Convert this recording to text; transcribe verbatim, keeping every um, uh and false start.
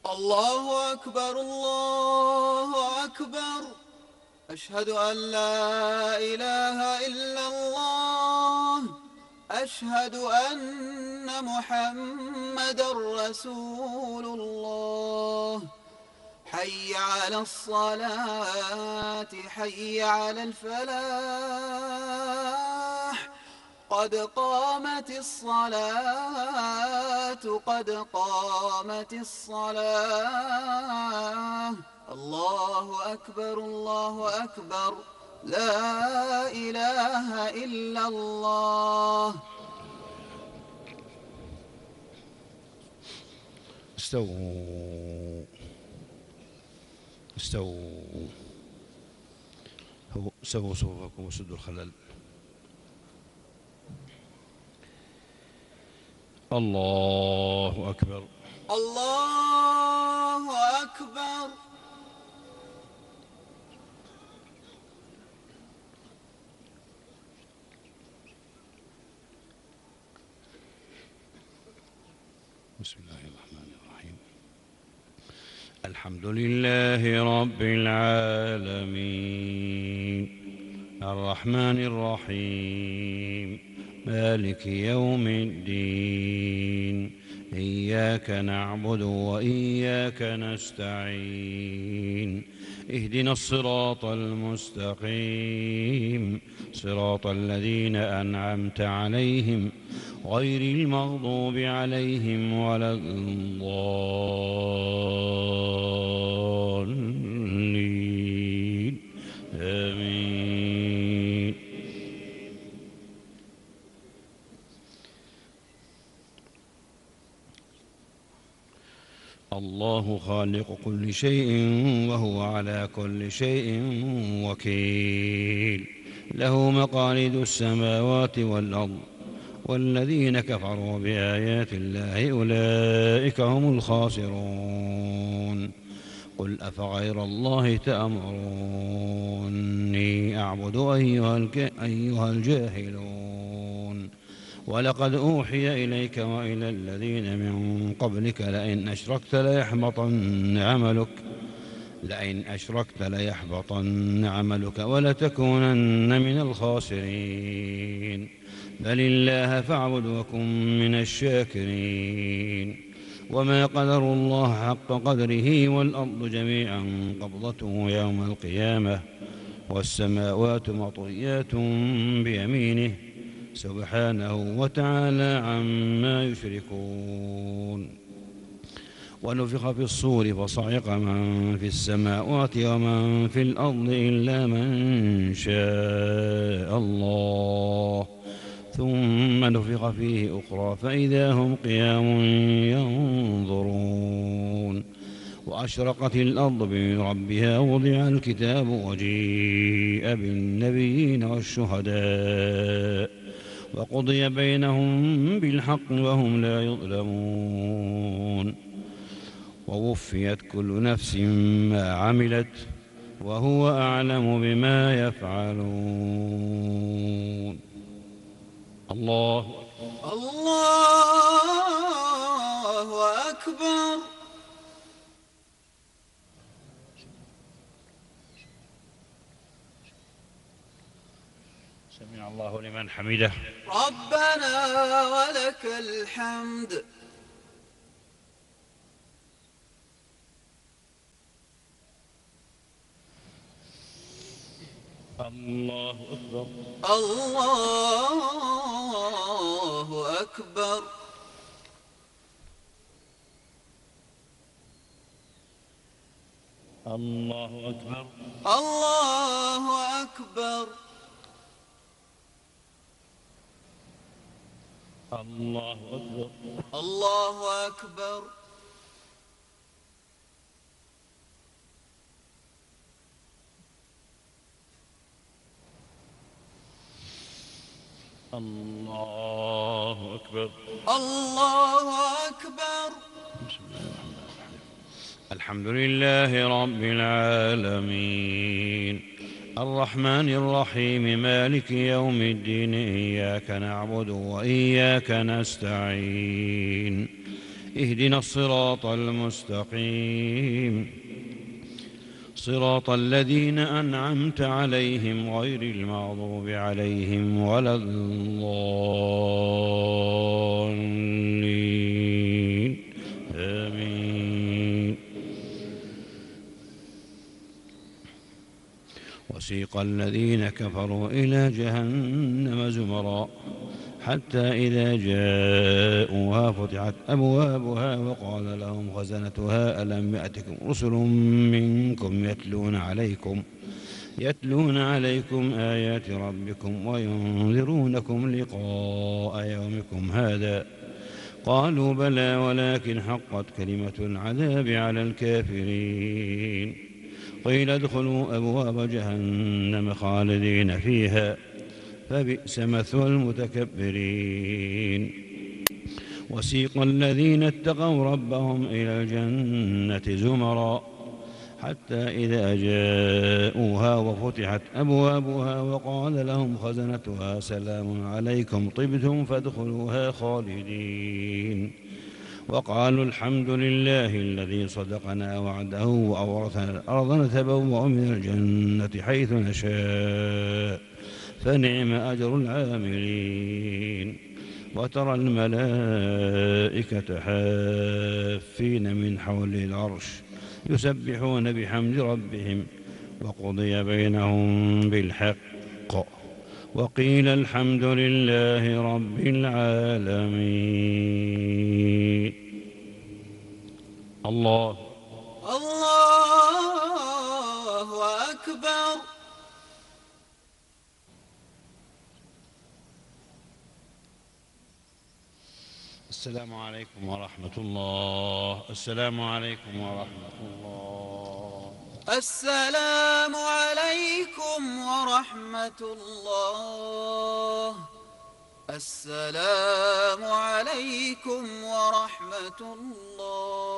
الله أكبر الله أكبر. أشهد أن لا إله إلا الله. أشهد أن محمدًا رسول الله. حي على الصلاة حي على الفلاح. قد قامت الصلاة قد قامت الصلاة. الله أكبر الله أكبر. لا إله إلا الله. استووا استووا سووا صفوفكم وسدوا الخلل. الله أكبر الله أكبر. بسم الله الرحمن الرحيم. الحمد لله رب العالمين الرحمن الرحيم مالك يوم الدين. إياك نعبد وإياك نستعين. اهدنا الصراط المستقيم صراط الذين أنعمت عليهم غير المغضوب عليهم ولا الضالين. آمين. الله خالق كل شيء وهو على كل شيء وكيل. له مقاليد السماوات والأرض والذين كفروا بآيات الله أولئك هم الخاسرون. قل أفغير الله تأمروني أعبد أيها الجاهلون. ولقد أوحي إليك وإلى الذين من قبلك لئن أشركت ليحبطن عملك لئن أشركت ليحبطن عملك ولتكونن من الخاسرين. بل الله فاعبد وكن من الشاكرين. وما قدروا الله حق قدره والأرض جميعا قبضته يوم القيامة والسماوات مطويات بيمينه سبحانه وتعالى عما يشركون. ونفخ في الصور فصعق من في السماوات ومن في الأرض إلا من شاء الله ثم نفخ فيه أخرى فإذا هم قيام ينظرون. وأشرقت الأرض بربها ووضع الكتاب وجيء بالنبيين والشهداء وقضي بينهم بالحق وهم لا يظلمون. ووفيت كل نفس ما عملت وهو أعلم بما يفعلون. الله الله أكبر. سمع الله لمن حمده. ربنا ولك الحمد. الله أكبر الله أكبر. الله أكبر الله أكبر. الله أكبر الله أكبر. الله أكبر. الله أكبر. بسم الله الرحمن الرحيم. الحمد لله رب العالمين الرحمن الرحيم مالك يوم الدين. إياك نعبد وإياك نستعين. اهدنا الصراط المستقيم صراط الذين أنعمت عليهم غير المغضوب عليهم ولا الضالين آمين. وسيق الذين كفروا إلى جهنم زمرا حتى إذا جاءوها فتحت أبوابها وقال لهم خزنتها ألم يأتكم رسل منكم يتلون عليكم يتلون عليكم آيات ربكم وينذرونكم لقاء يومكم هذا قالوا بلى ولكن حقت كلمة العذاب على الكافرين قيل ادخلوا أبواب جهنم خالدين فيها فبئس مثوى المتكبرين. وسيق الذين اتقوا ربهم إلى الجنة زمرا حتى إذا جاءوها وفتحت أبوابها وقال لهم خزنتها سلام عليكم طبتم فادخلوها خالدين وقالوا الحمد لله الذي صدقنا وعده وأورثنا الأرض نتبوأ من الجنة حيث نشاء فنعم أجر العاملين. وترى الملائكة حافين من حول العرش يسبحون بحمد ربهم وقضي بينهم بالحق وقيل الحمد لله رب العالمين. الله الله أكبر. السلام عليكم ورحمة الله. السلام عليكم ورحمة الله. السلام عليكم ورحمة الله. السلام عليكم ورحمة الله.